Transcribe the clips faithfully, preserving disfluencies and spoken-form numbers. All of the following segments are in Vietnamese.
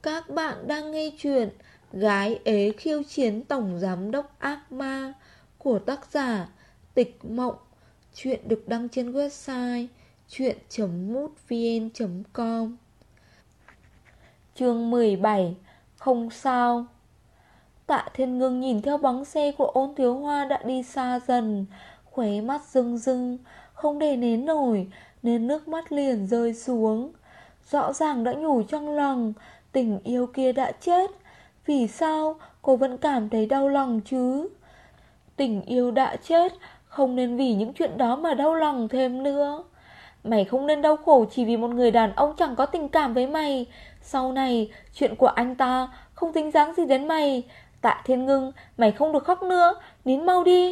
Các bạn đang nghe chuyện Gái ế khiêu chiến tổng giám đốc ác ma của tác giả Tịch Mộng. Chuyện được đăng trên website chuyện chấm mútvn chấm com. Chương mười bảy. Không sao. Tạ Thiên Ngưng nhìn theo bóng xe của Ôn Thiếu Hoa đã đi xa dần, khóe mắt rưng rưng, không để nén nổi nên nước mắt liền rơi xuống. Rõ ràng đã nhủ trong lòng tình yêu kia đã chết, vì sao cô vẫn cảm thấy đau lòng chứ? Tình yêu đã chết, không nên vì những chuyện đó mà đau lòng thêm nữa. Mày không nên đau khổ chỉ vì một người đàn ông chẳng có tình cảm với mày. Sau này chuyện của anh ta không tính dáng gì đến mày. Tạ Thiên Ngưng, mày không được khóc nữa, nín mau đi.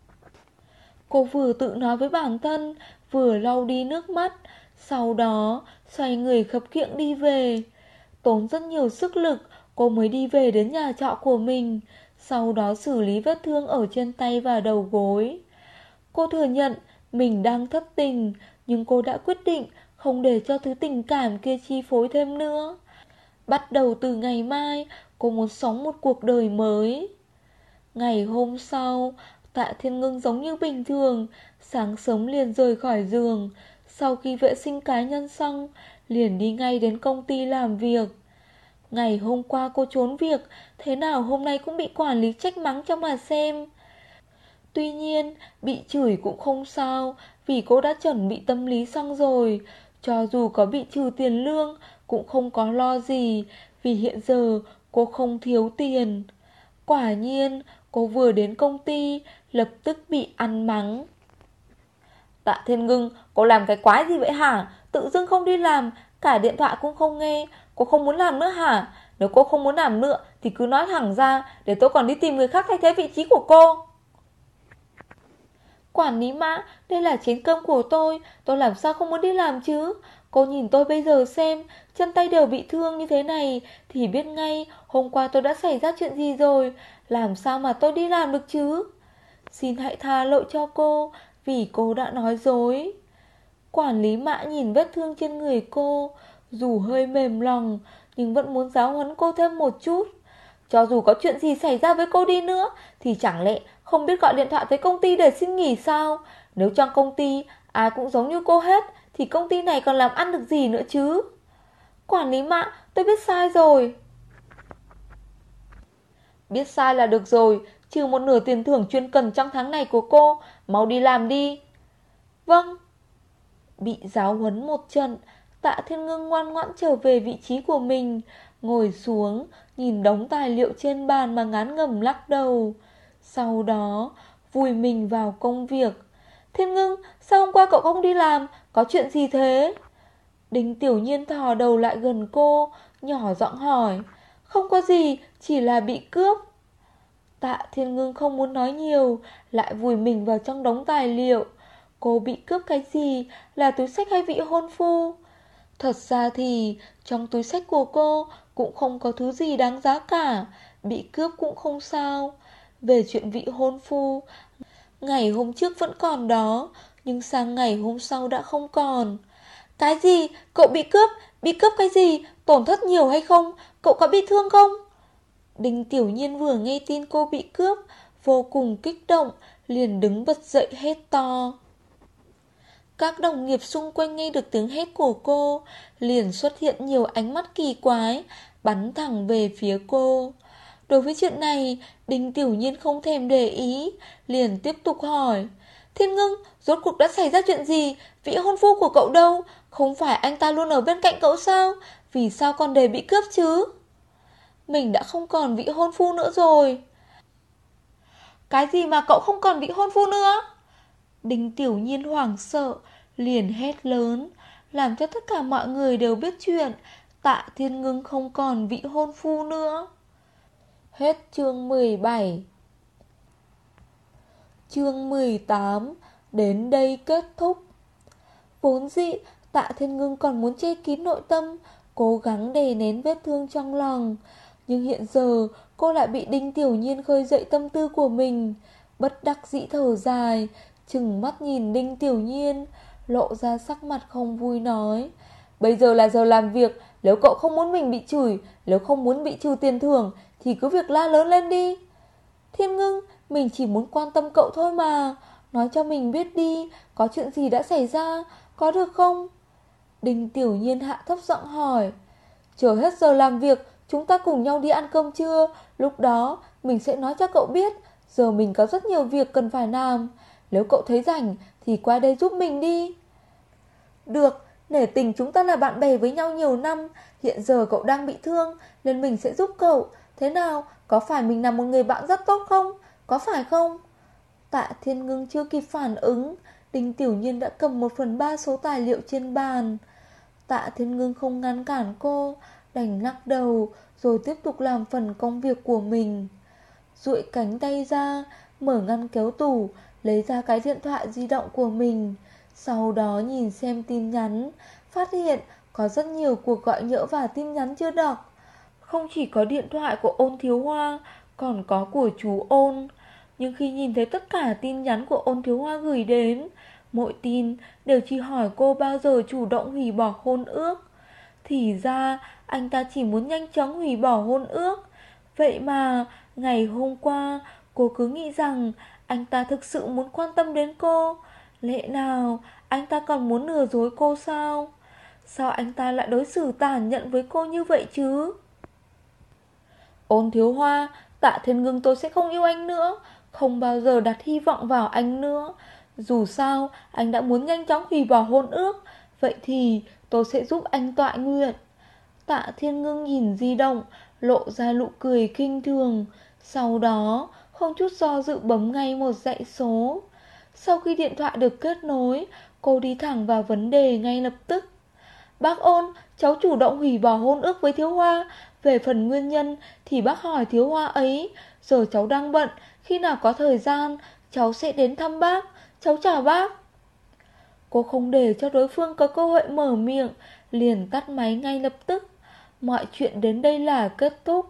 Cô vừa tự nói với bản thân, vừa lau đi nước mắt, sau đó xoay người khập khiễng đi về. Tốn rất nhiều sức lực, cô mới đi về đến nhà trọ của mình, sau đó xử lý vết thương ở trên tay và đầu gối. Cô thừa nhận mình đang thất tình, nhưng cô đã quyết định không để cho thứ tình cảm kia chi phối thêm nữa. Bắt đầu từ ngày mai, cô muốn sống một cuộc đời mới. Ngày hôm sau, Tạ Thiên Ngưng giống như bình thường, sáng sớm liền rời khỏi giường. Sau khi vệ sinh cá nhân xong, liền đi ngay đến công ty làm việc. Ngày hôm qua cô trốn việc, thế nào hôm nay cũng bị quản lý trách mắng cho mà xem. Tuy nhiên, bị chửi cũng không sao, vì cô đã chuẩn bị tâm lý xong rồi. Cho dù có bị trừ tiền lương, cũng không có lo gì, vì hiện giờ cô không thiếu tiền. Quả nhiên, cô vừa đến công ty, lập tức bị ăn mắng. Tạ Thiên Ngưng, cô làm cái quái gì vậy hả? Tự dưng không đi làm, cả điện thoại cũng không nghe. Cô không muốn làm nữa hả? Nếu cô không muốn làm nữa thì cứ nói thẳng ra, để tôi còn đi tìm người khác thay thế vị trí của cô. Quản lý Mã, đây là chén cơm của tôi, tôi làm sao không muốn đi làm chứ? Cô nhìn tôi bây giờ xem, chân tay đều bị thương như thế này thì biết ngay hôm qua tôi đã xảy ra chuyện gì rồi. Làm sao mà tôi đi làm được chứ? Xin hãy tha lỗi cho cô, vì cô đã nói dối. Quản lý Mã nhìn vết thương trên người cô, dù hơi mềm lòng nhưng vẫn muốn giáo huấn cô thêm một chút. Cho dù có chuyện gì xảy ra với cô đi nữa thì chẳng lẽ không biết gọi điện thoại tới công ty để xin nghỉ sao? Nếu trong công ty ai cũng giống như cô hết thì công ty này còn làm ăn được gì nữa chứ? Quản lý Mã, tôi biết sai rồi. Biết sai là được rồi, trừ một nửa tiền thưởng chuyên cần trong tháng này của cô, mau đi làm đi. Vâng. Bị giáo huấn một trận, Tạ Thiên Ngưng ngoan ngoãn trở về vị trí của mình, ngồi xuống, nhìn đống tài liệu trên bàn mà ngán ngẩm lắc đầu. Sau đó, vùi mình vào công việc. Thiên Ngưng, sao hôm qua cậu không đi làm? Có chuyện gì thế? Đinh Tiểu Nhiên thò đầu lại gần cô, nhỏ giọng hỏi. Không có gì, chỉ là bị cướp. Tạ Thiên Ngưng không muốn nói nhiều, lại vùi mình vào trong đống tài liệu. Cô bị cướp cái gì? Là túi xách hay vị hôn phu? Thật ra thì trong túi xách của cô cũng không có thứ gì đáng giá cả, bị cướp cũng không sao. Về chuyện vị hôn phu, ngày hôm trước vẫn còn đó, nhưng sang ngày hôm sau đã không còn. Cái gì? Cậu bị cướp? Bị cướp cái gì? Tổn thất nhiều hay không? Cậu có bị thương không? Đinh Tiểu Nhiên vừa nghe tin cô bị cướp, vô cùng kích động, liền đứng bật dậy hét to. Các đồng nghiệp xung quanh nghe được tiếng hét của cô, liền xuất hiện nhiều ánh mắt kỳ quái, bắn thẳng về phía cô. Đối với chuyện này, Đinh Tiểu Nhiên không thèm để ý, liền tiếp tục hỏi. Thiên Ngưng, rốt cuộc đã xảy ra chuyện gì? Vị hôn phu của cậu đâu? Không phải anh ta luôn ở bên cạnh cậu sao? Vì sao còn để bị cướp chứ? Mình đã không còn vị hôn phu nữa rồi. Cái gì mà cậu không còn vị hôn phu nữa? Đinh Tiểu Nhiên hoảng sợ, liền hét lớn, làm cho tất cả mọi người đều biết chuyện Tạ Thiên Ngưng không còn vị hôn phu nữa. Hết chương mười bảy. Chương mười tám đến đây kết thúc. Vốn dĩ Tạ Thiên Ngưng còn muốn che kín nội tâm, cố gắng đè nén vết thương trong lòng, nhưng hiện giờ cô lại bị Đinh Tiểu Nhiên khơi dậy tâm tư của mình. Bất đắc dĩ thở dài, trừng mắt nhìn Đinh Tiểu Nhiên, lộ ra sắc mặt không vui nói. Bây giờ là giờ làm việc, Nếu cậu không muốn mình bị chửi, nếu không muốn bị trừ tiền thưởng thì cứ việc la lớn lên đi. Thiên Ngưng, mình chỉ muốn quan tâm cậu thôi mà. Nói cho mình biết đi, có chuyện gì đã xảy ra, có được không? Đinh Tiểu Nhiên hạ thấp giọng hỏi. Chờ hết giờ làm việc, chúng ta cùng nhau đi ăn cơm trưa. Lúc đó mình sẽ nói cho cậu biết. Giờ mình có rất nhiều việc cần phải làm. Nếu cậu thấy rảnh thì qua đây giúp mình đi. Được, nể tình chúng ta là bạn bè với nhau nhiều năm. Hiện giờ cậu đang bị thương nên mình sẽ giúp cậu. Thế nào, có phải mình là một người bạn rất tốt không? Có phải không? Tạ Thiên Ngưng chưa kịp phản ứng, Đinh Tiểu Nhiên đã cầm một phần ba số tài liệu trên bàn. Tạ Thiên Ngưng không ngăn cản cô, đành lắc đầu rồi tiếp tục làm phần công việc của mình. Duỗi cánh tay ra, mở ngăn kéo tủ, lấy ra cái điện thoại di động của mình. Sau đó nhìn xem tin nhắn, phát hiện có rất nhiều cuộc gọi nhỡ và tin nhắn chưa đọc. Không chỉ có điện thoại của Ôn Thiếu Hoa, còn có của chú Ôn. Nhưng khi nhìn thấy tất cả tin nhắn của Ôn Thiếu Hoa gửi đến, mỗi tin đều chỉ hỏi cô bao giờ chủ động hủy bỏ hôn ước. Thì ra anh ta chỉ muốn nhanh chóng hủy bỏ hôn ước. Vậy mà ngày hôm qua cô cứ nghĩ rằng anh ta thực sự muốn quan tâm đến cô. Lẽ nào anh ta còn muốn lừa dối cô sao? Sao anh ta lại đối xử tàn nhẫn với cô như vậy chứ? Ôn Thiếu Hoa, Tạ Thiên Ngưng tôi sẽ không yêu anh nữa, không bao giờ đặt hy vọng vào anh nữa. Dù sao anh đã muốn nhanh chóng hủy bỏ hôn ước, vậy thì tôi sẽ giúp anh tọa nguyện. Tạ Thiên Ngưng nhìn di động, lộ ra nụ cười kinh thường. Sau đó không chút do dự bấm ngay một dãy số. Sau khi điện thoại được kết nối, cô đi thẳng vào vấn đề ngay lập tức. Bác Ôn, cháu chủ động hủy bỏ hôn ước với Thiếu Hoa. Về phần nguyên nhân thì bác hỏi Thiếu Hoa ấy. Giờ cháu đang bận, khi nào có thời gian cháu sẽ đến thăm bác. Cháu chào bác. Cô không để cho đối phương có cơ hội mở miệng, liền tắt máy ngay lập tức. Mọi chuyện đến đây là kết thúc.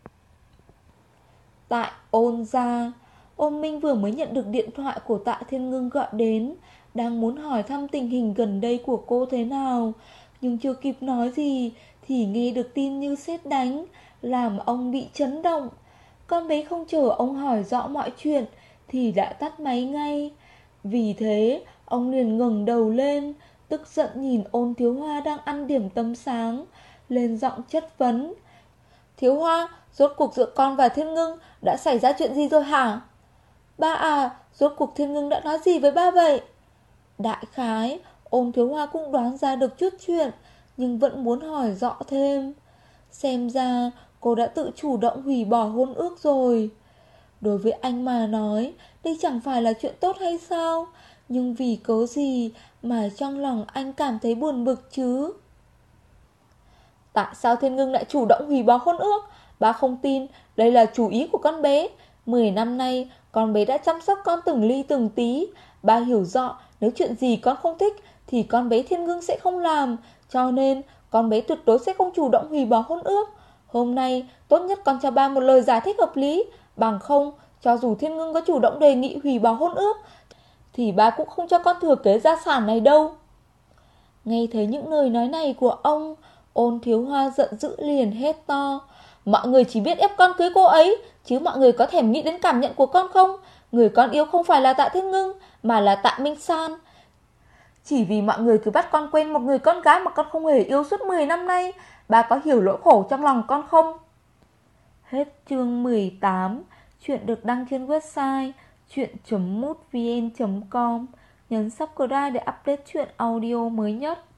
Tại Ôn gia, Ôn Minh vừa mới nhận được điện thoại của Tạ Thiên Ngưng gọi đến, đang muốn hỏi thăm tình hình gần đây của cô thế nào, nhưng chưa kịp nói gì thì nghe được tin như sét đánh, làm ông bị chấn động. Con bé không chờ ông hỏi rõ mọi chuyện thì đã tắt máy ngay. Vì thế ông liền ngẩng đầu lên, tức giận nhìn Ôn Thiếu Hoa đang ăn điểm tâm sáng, lên giọng chất vấn. Thiếu Hoa, rốt cuộc giữa con và Thiên Ngưng đã xảy ra chuyện gì rồi hả? Ba à, rốt cuộc Thiên Ngưng đã nói gì với ba vậy? Đại khái Ôn Thiếu Hoa cũng đoán ra được chút chuyện, nhưng vẫn muốn hỏi rõ thêm. Xem ra cô đã tự chủ động hủy bỏ hôn ước rồi. Đối với anh mà nói, đây chẳng phải là chuyện tốt hay sao? Nhưng vì cớ gì mà trong lòng anh cảm thấy buồn bực chứ? Tại sao Thiên Ngưng lại chủ động hủy bỏ hôn ước? Ba không tin đây là chủ ý của con bé. Mười năm nay con bé đã chăm sóc con từng ly từng tí. Ba hiểu rõ nếu chuyện gì con không thích thì con bé Thiên Ngưng sẽ không làm, cho nên con bé tuyệt đối sẽ không chủ động hủy bỏ hôn ước. Hôm nay tốt nhất con cho ba một lời giải thích hợp lý, bằng không cho dù Thiên Ngưng có chủ động đề nghị hủy bỏ hôn ước thì ba cũng không cho con thừa kế gia sản này đâu. Nghe thấy những lời nói này của ông, Ôn Thiếu Hoa giận dữ liền hét to. Mọi người chỉ biết ép con cưới cô ấy, chứ mọi người có thèm nghĩ đến cảm nhận của con không? Người con yêu không phải là Tạ Thiên Ngưng, mà là Tạ Minh San. Chỉ vì mọi người cứ bắt con quen một người con gái mà con không hề yêu suốt mười năm nay, bà có hiểu nỗi khổ trong lòng con không? Hết chương mười tám. Chuyện được đăng trên website chuyện chấm mútvn chấm com. Nhấn subscribe để update chuyện audio mới nhất.